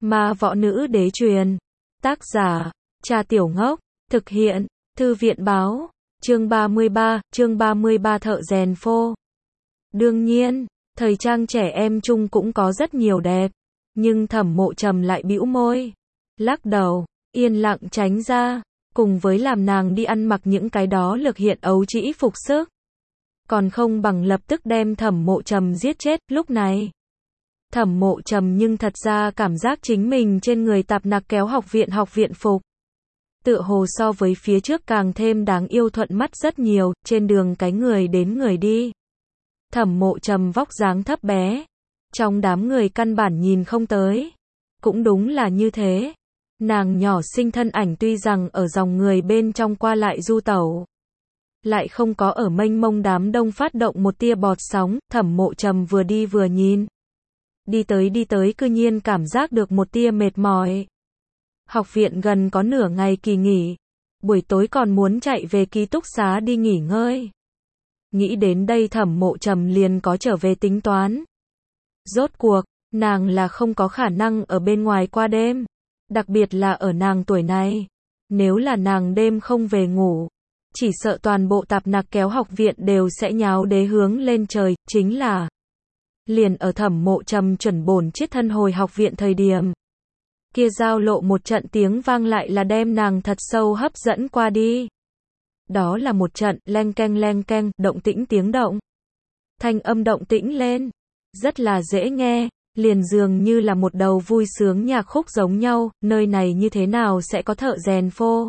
Ma võ nữ đế truyền. Tác giả, Trà Tiểu Ngốc. Thực hiện, Thư viện báo. Chương 33 thợ rèn phô. Đương nhiên, thời trang trẻ em chung cũng có rất nhiều đẹp. Nhưng Thẩm Mộ Trầm lại bĩu môi. Lắc đầu, yên lặng tránh ra. Cùng với làm nàng đi ăn mặc những cái đó lược hiện ấu trĩ phục sức. Còn không bằng lập tức đem Thẩm Mộ Trầm giết chết. Lúc này, Thẩm Mộ Trầm nhưng thật ra cảm giác chính mình trên người tạp nặc kéo học viện phục. Tựa hồ so với phía trước càng thêm đáng yêu thuận mắt rất nhiều, trên đường cái người đến người đi. Thẩm Mộ Trầm vóc dáng thấp bé, trong đám người căn bản nhìn không tới. Cũng đúng là như thế. Nàng nhỏ xinh thân ảnh tuy rằng ở dòng người bên trong qua lại du tẩu, lại không có ở mênh mông đám đông phát động một tia bọt sóng. Thẩm Mộ Trầm vừa đi vừa nhìn. Đi tới cư nhiên cảm giác được một tia mệt mỏi. Học viện gần có nửa ngày kỳ nghỉ, buổi tối còn muốn chạy về ký túc xá đi nghỉ ngơi. Nghĩ đến đây Thẩm Mộ Trầm liền có trở về tính toán. Rốt cuộc, nàng là không có khả năng ở bên ngoài qua đêm. Đặc biệt là ở nàng tuổi này. Nếu là nàng đêm không về ngủ, chỉ sợ toàn bộ tạp nặc kéo học viện đều sẽ nháo đế hướng lên trời. Chính là, liền ở Thẩm Mộ Trầm chuẩn bổn chiết thân hồi học viện thời điểm, kia giao lộ một trận tiếng vang lại là đem nàng thật sâu hấp dẫn qua đi. Đó là một trận leng keng, động tĩnh tiếng động. Thanh âm động tĩnh lên, rất là dễ nghe, liền dường như là một đầu vui sướng nhạc khúc giống nhau. Nơi này như thế nào sẽ có thợ rèn phô?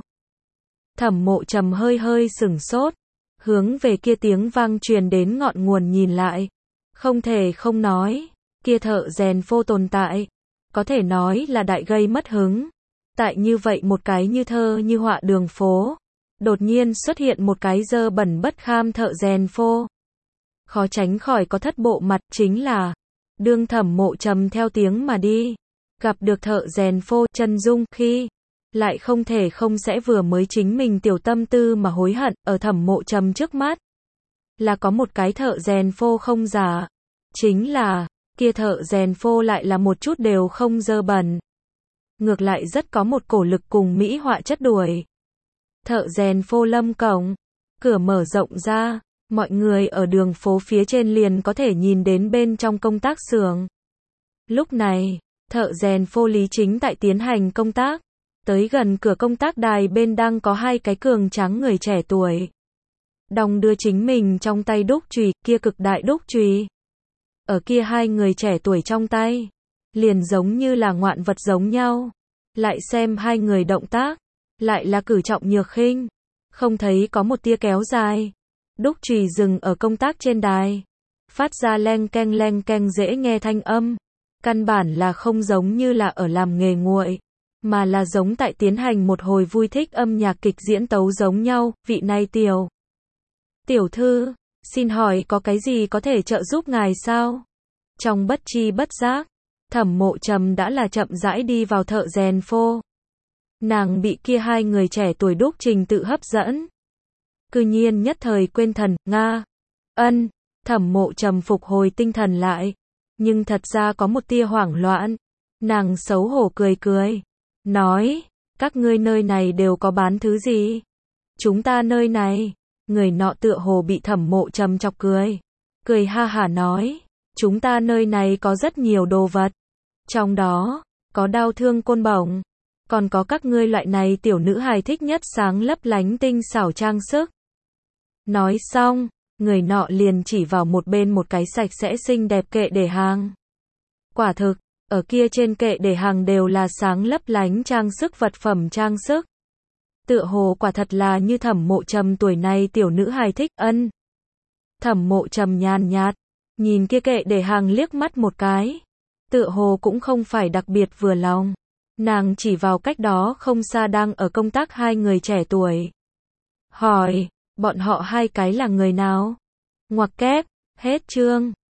Thẩm Mộ Trầm hơi sửng sốt, hướng về kia tiếng vang truyền đến ngọn nguồn nhìn lại. Không thể không nói, kia thợ rèn phô tồn tại, có thể nói là đại gây mất hứng. Tại như vậy một cái như thơ như họa đường phố, đột nhiên xuất hiện một cái dơ bẩn bất kham thợ rèn phô. Khó tránh khỏi có thất bộ mặt. Chính là, đương Thẩm Mộ Trầm theo tiếng mà đi, gặp được thợ rèn phô chân dung khi, lại không thể không sẽ vừa mới chính mình tiểu tâm tư mà hối hận. Ở Thẩm Mộ Trầm trước mắt, là có một cái thợ rèn phô không giả. Chính là, kia thợ rèn phô lại là một chút đều không dơ bẩn. Ngược lại rất có một cổ lực cùng mỹ họa chất đuổi. Thợ rèn phô lâm cổng, cửa mở rộng ra, mọi người ở đường phố phía trên liền có thể nhìn đến bên trong công tác xưởng. Lúc này, thợ rèn phô Lý chính tại tiến hành công tác. Tới gần cửa công tác đài bên đang có hai cái cường tráng người trẻ tuổi. Đong đưa chính mình trong tay đúc chùy, kia cực đại đúc chùy. Ở kia hai người trẻ tuổi trong tay, liền giống như là ngoạn vật giống nhau. Lại xem hai người động tác, lại là cử trọng nhược khinh, không thấy có một tia kéo dài. Đúc chùy dừng ở công tác trên đài, phát ra leng keng dễ nghe thanh âm. Căn bản là không giống như là ở làm nghề nguội, mà là giống tại tiến hành một hồi vui thích âm nhạc kịch diễn tấu giống nhau. Vị này tiểu thư, xin hỏi có cái gì có thể trợ giúp ngài sao? Trong bất chi bất giác, Thẩm Mộ Trầm đã là chậm rãi đi vào thợ rèn phô. Nàng bị kia hai người trẻ tuổi đúc trình tự hấp dẫn. Cư nhiên nhất thời quên thần. Nga. Ân. Thẩm Mộ Trầm phục hồi tinh thần lại. Nhưng thật ra có một tia hoảng loạn. Nàng xấu hổ cười. Nói, các ngươi nơi này đều có bán thứ gì? Chúng ta nơi này. Người nọ tựa hồ bị Thẩm Mộ Trầm chọc cười. Cười ha hả nói, chúng ta nơi này có rất nhiều đồ vật. Trong đó, có đao thương côn bổng. Còn có các ngươi loại này tiểu nữ hài thích nhất sáng lấp lánh tinh xảo trang sức. Nói xong, người nọ liền chỉ vào một bên một cái sạch sẽ xinh đẹp kệ để hàng. Quả thực, ở kia trên kệ để hàng đều là sáng lấp lánh trang sức, vật phẩm trang sức. Tựa hồ quả thật là như Thẩm Mộ Trầm tuổi này tiểu nữ hài thích. Ân. Thẩm Mộ Trầm nhàn nhạt, nhìn kia kệ để hàng liếc mắt một cái. Tựa hồ cũng không phải đặc biệt vừa lòng. Nàng chỉ vào cách đó không xa đang ở công tác hai người trẻ tuổi. Hỏi, bọn họ hai cái là người nào? Ngoặc kép, hết chương.